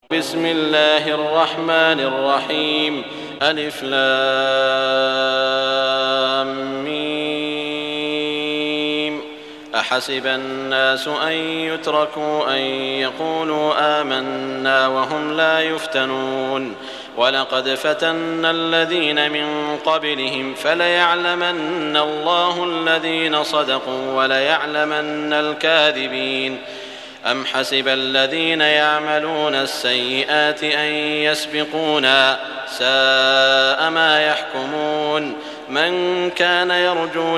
بسم الله الرحمن الرحيم. ألف لام ميم. أحسب الناس أن يتركوا أن يقولوا آمنا وهم لا يفتنون ولقد فتنا الذين من قبلهم فليعلمن الله الذين صدقوا وليعلمن الكاذبين. أم حسب الذين يعملون السيئات أن يسبقونا ساء ما يحكمون. من كان يرجو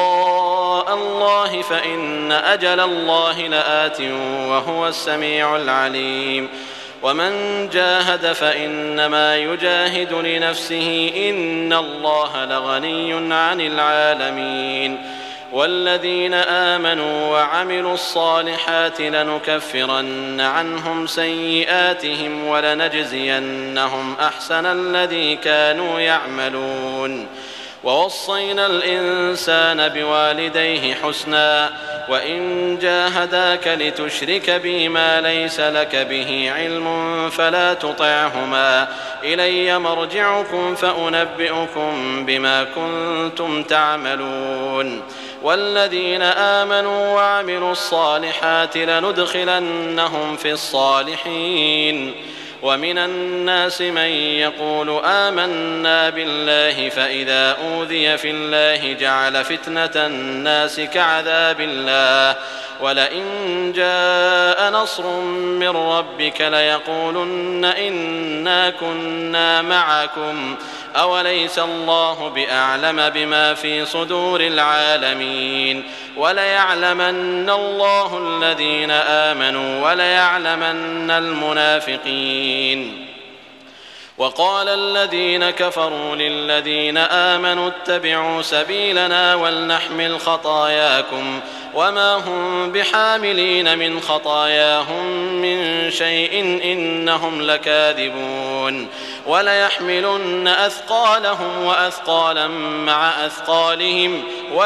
لقاء الله فإن أجل الله لآت وهو السميع العليم. ومن جاهد فإنما يجاهد لنفسه إن الله لغني عن العالمين. والذين آمنوا وعملوا الصالحات لنكفرن عنهم سيئاتهم ولنجزينهم أحسن الذي كانوا يعملون. ووصينا الإنسان بوالديه حسنا وإن جاهداك لتشرك بي ما ليس لك به علم فلا تطعهما إلي مرجعكم فأنبئكم بما كنتم تعملون. والذين آمنوا وعملوا الصالحات لندخلنهم في الصالحين. ومن الناس من يقول آمنا بالله فإذا أوذي في الله جعل فتنة الناس كعذاب الله ولئن جاء نصر من ربك ليقولن إنا كنا معكم أوليس الله بأعلم بما في صدور العالمين. وليعلمن الله الذين آمنوا وليعلمن المنافقين. وقال الذين كفروا للذين آمنوا اتبعوا سبيلنا ولنحمل خطاياكم وما هم بحاملين من خطاياهم من شيء إنهم لكاذبون. وليحملن أثقالهم وأثقالا مع أثقالهم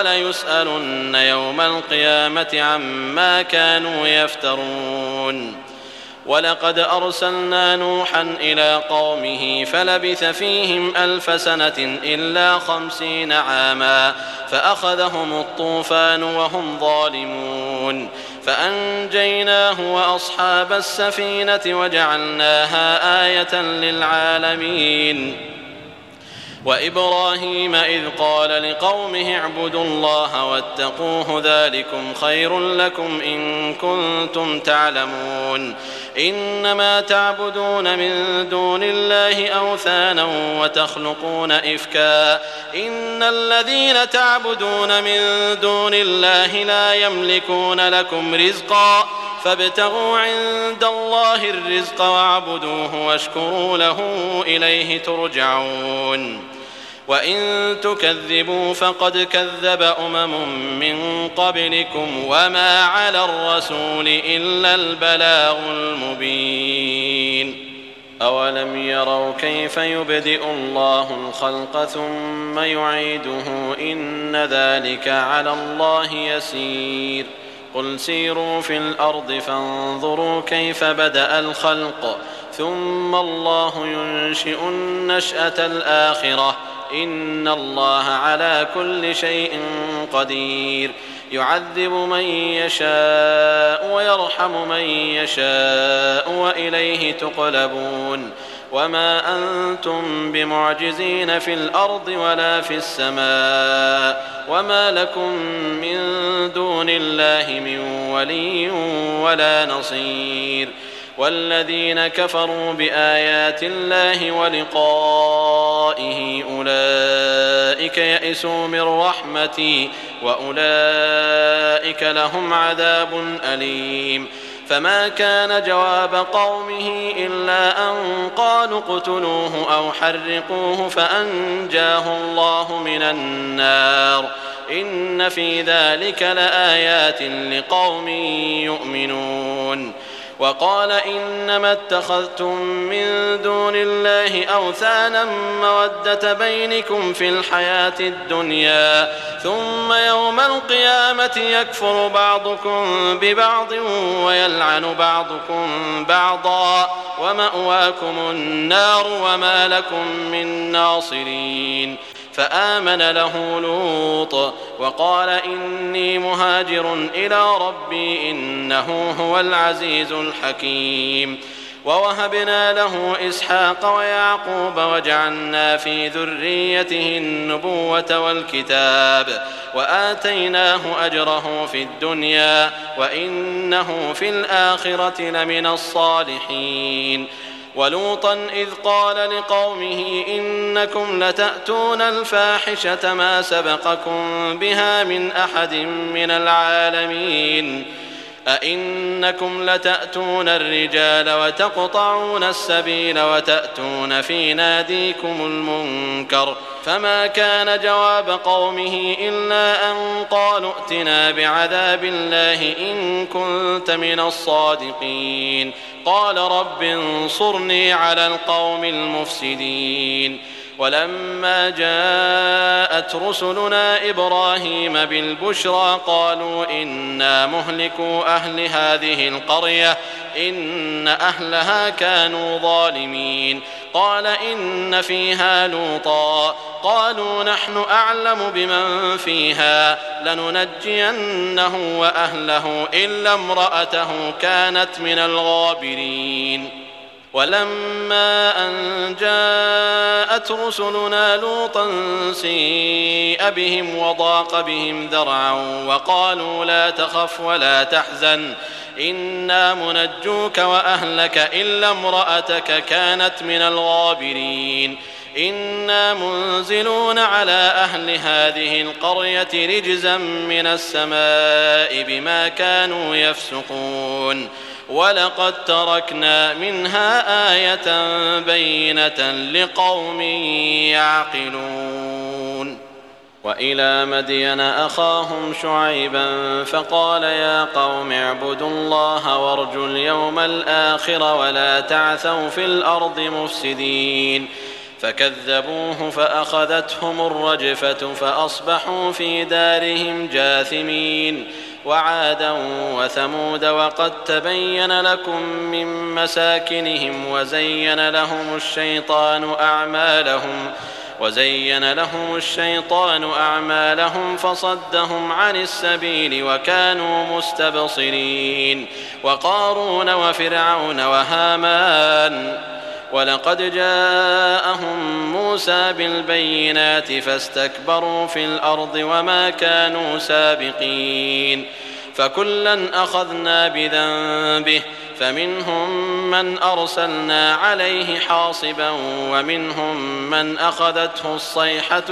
وليسألن يوم القيامة عما كانوا يفترون. ولقد أرسلنا نوحا إلى قومه فلبث فيهم 1000 سنة إلا 50 عاما فأخذهم الطوفان وهم ظالمون فأنجيناه وأصحاب السفينة وجعلناها آية للعالمين. وإبراهيم إذ قال لقومه اعبدوا الله واتقوه ذلكم خير لكم إن كنتم تعلمون. إنما تعبدون من دون الله أوثانا وتخلقون إفكا إن الذين تعبدون من دون الله لا يملكون لكم رزقا فابتغوا عند الله الرزق واعبدوه واشكروا له إليه ترجعون. وإن تكذبوا فقد كذب من قبلكم وما على الرسول إلا البلاغ المبين. أولم يروا كيف يبدئ الله الخلق ثم يعيده إن ذلك على الله يسير. قل سيروا في الأرض فانظروا كيف بدأ الخلق ثم الله ينشئ النشأة الآخرة إن الله على كل شيء قدير. يعذب من يشاء ويرحم من يشاء وإليه تقلبون. وما أنتم بمعجزين في الأرض ولا في السماء وما لكم من دون الله من ولي ولا نصير. والذين كفروا بآيات الله ولقائه أولئك يئسوا من رحمتي وأولئك لهم عذاب أليم. فما كان جواب قومه إلا أن قالوا اقتلوه أو حرقوه فأنجاه الله من النار إن في ذلك لآيات لقوم يؤمنون. وقال إنما اتخذتم من دون الله أوثانا مودة بينكم في الحياة الدنيا ثم يوم القيامة يكفر بعضكم ببعض ويلعن بعضكم بعضا ومأواكم النار وما لكم من ناصرين. فآمن له لوط وقال إني مهاجر إلى ربي إنه هو العزيز الحكيم. ووهبنا له إسحاق ويعقوب وجعلنا في ذريته النبوة والكتاب وآتيناه أجره في الدنيا وإنه في الآخرة لمن الصالحين. ولوطا إذ قال لقومه إنكم لتأتون الفاحشة ما سبقكم بها من أحد من العالمين أئنكم لتأتون الرجال وتقطعون السبيل وتأتون في ناديكم المنكر. فما كان جواب قومه إلا أن قالوا ائتنا بعذاب الله إن كنت من الصادقين. قال رب انصرني على القوم المفسدين. ولما جاءت رسلنا إبراهيم بالبشرى قالوا إنا مهلكو أهل هذه القرية إن أهلها كانوا ظالمين. قال إن فيها لوطا قالوا نحن أعلم بمن فيها لننجينه وأهله إلا امرأته كانت من الغابرين. ولما أن جاءت رسلنا لوطا سيء بهم وضاق بهم ذرعا وقالوا لا تخف ولا تحزن إنا منجوك وأهلك إلا امرأتك كانت من الغابرين. إنا منزلون على أهل هذه القرية رجزا من السماء بما كانوا يفسقون. ولقد تركنا منها آية بينة لقوم يعقلون. وإلى مدين أخاهم شعيبا فقال يا قوم اعبدوا الله وارجوا اليوم الآخر ولا تعثوا في الأرض مفسدين. فكذبوه فأخذتهم الرجفة فأصبحوا في دارهم جاثمين. وعادا وثمود وقد تبين لكم من مساكنهم وزين لهم الشيطان أعمالهم فصدهم عن السبيل وكانوا مستبصرين. وقارون وفرعون وهامان ولقد جاءهم موسى بالبينات فاستكبروا في الأرض وما كانوا سابقين. فكلا أخذنا بذنبه فمنهم من أرسلنا عليه حاصبا ومنهم من أخذته الصيحة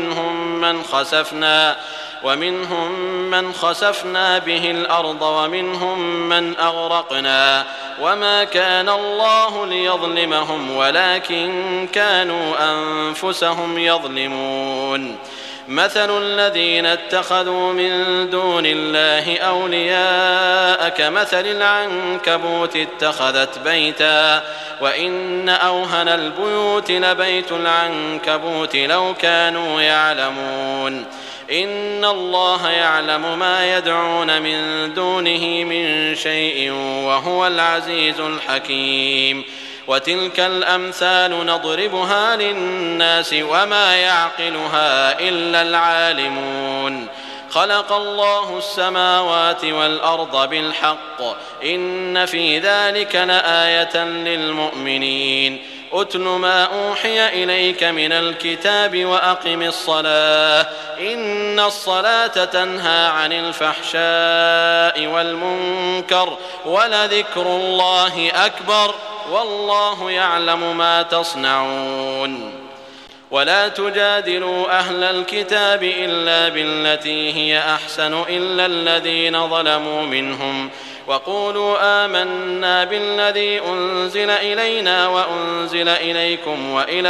ومنهم من خسفنا به الأرض ومنهم من أغرقنا وما كان الله ليظلمهم ولكن كانوا أنفسهم يظلمون. مثل الذين اتخذوا من دون الله أولياء كمثل العنكبوت اتخذت بيتا وإن أوهن البيوت لبيت العنكبوت لو كانوا يعلمون. إن الله يعلم ما يدعون من دونه من شيء وهو العزيز الحكيم. وتلك الأمثال نضربها للناس وما يعقلها إلا العالمون. خلق الله السماوات والأرض بالحق إن في ذلك لآية للمؤمنين. أتل ما أوحي إليك من الكتاب وأقم الصلاة إن الصلاة تنهى عن الفحشاء والمنكر ولذكر الله أكبر والله يعلم ما تصنعون. ولا تجادلوا أهل الكتاب إلا بالتي هي أحسن إلا الذين ظلموا منهم وقولوا آمنا بالذي أنزل إلينا وأنزل إليكم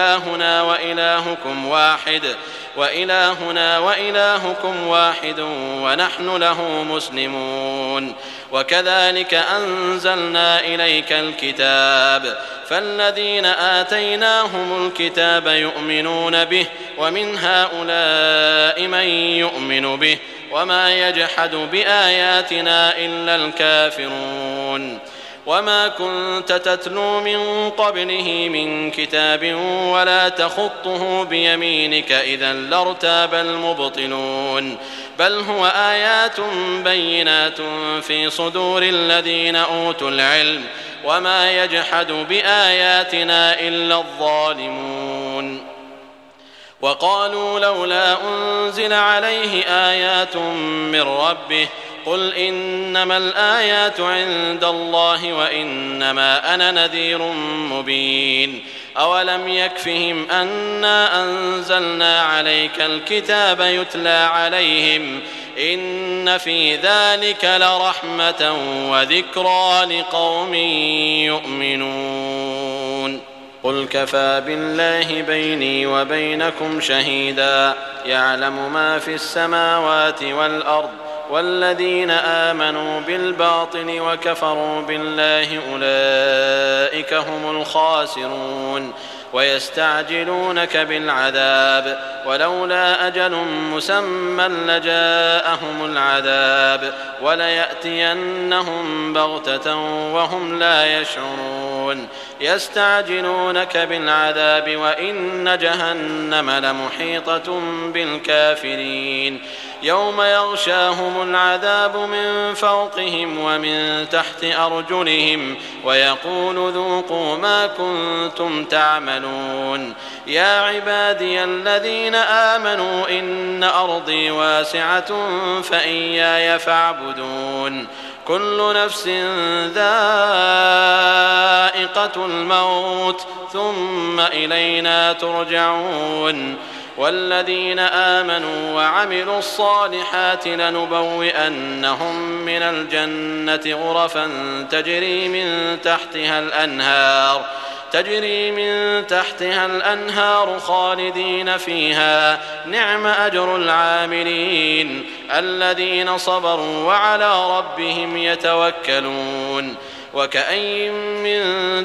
وإلهنا وإلهكم واحد ونحن له مسلمون. وكذلك أنزلنا إليك الكتاب فالذين آتيناهم الكتاب يؤمنون به ومن هؤلاء من يؤمن به وما يجحد بآياتنا إلا الكافرون. وما كنت تتلو من قبله من كتاب ولا تخطه بيمينك إذا لارتاب المبطلون بل هو آيات بينات في صدور الذين أوتوا العلم وما يجحد بآياتنا إلا الظالمون. وقالوا لولا أنزل عليه آيات من ربه قل إنما الآيات عند الله وإنما أنا نذير مبين. أولم يكفهم أنا أنزلنا عليك الكتاب يتلى عليهم إن في ذلك لرحمة وذكرى لقوم يؤمنون. قل كفى بالله بيني وبينكم شهيدا يعلم ما في السماوات والأرض والذين آمنوا بالباطل وكفروا بالله أولئك هم الخاسرون. ويستعجلونك بالعذاب ولولا أجل مسمى لجاءهم العذاب وليأتينهم بغتة وهم لا يشعرون. يستعجلونك بالعذاب وإن جهنم لمحيطة بالكافرين يوم يغشاهم العذاب من فوقهم ومن تحت أرجلهم ويقول ذوقوا ما كنتم تعملون. يا عبادي الذين آمنوا إن أرضي واسعة فإياي فاعبدون. كل نفس ذائقة الموت ثم إلينا ترجعون. والذين آمنوا وعملوا الصالحات لنبوئنهم من الجنة غرفا تجري من تحتها الأنهار خالدين فيها نعم أجر العاملين الذين صبروا وعلى ربهم يتوكلون. وكأين من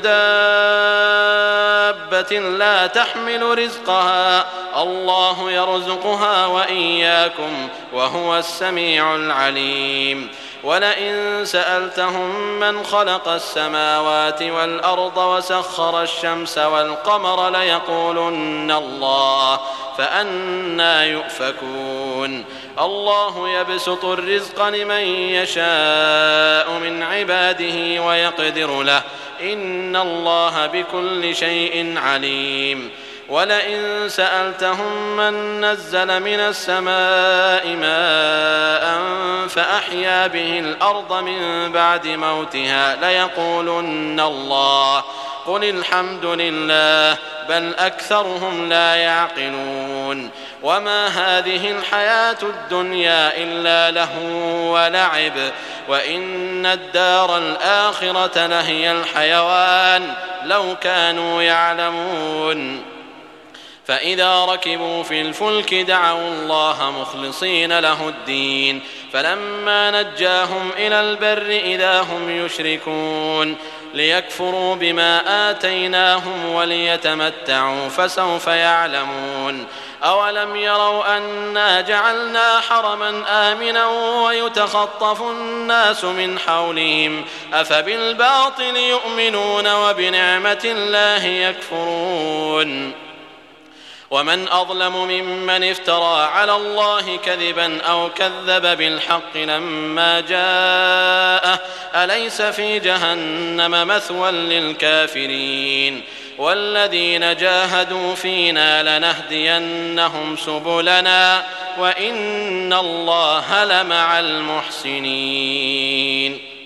دابة لا تحمل رزقها الله يرزقها وإياكم وهو السميع العليم. ولئن سألتهم من خلق السماوات والأرض وسخر الشمس والقمر ليقولن الله فأنى يؤفكون. الله يبسط الرزق لمن يشاء من عباده ويقدر له إن الله بكل شيء عليم. ولئن سألتهم من نزل من السماء ماء فأحيا به الأرض من بعد موتها ليقولن الله قل الحمد لله بل أكثرهم لا يعقلون. وما هذه الحياة الدنيا إلا لهو ولعب وإن الدار الآخرة لهي الحيوان لو كانوا يعلمون. فإذا ركبوا في الفلك دعوا الله مخلصين له الدين فلما نجاهم إلى البر إذا هم يشركون ليكفروا بما آتيناهم وليتمتعوا فسوف يعلمون. أولم يروا أنا جعلنا حرما آمنا ويتخطف الناس من حولهم أفبالباطل يؤمنون وبنعمة الله يكفرون. ومن أظلم ممن افترى على الله كذبا أو كذب بالحق لما جاءه أليس في جهنم مثوى للكافرين. والذين جاهدوا فينا لنهدينهم سبلنا وإن الله لمع المحسنين.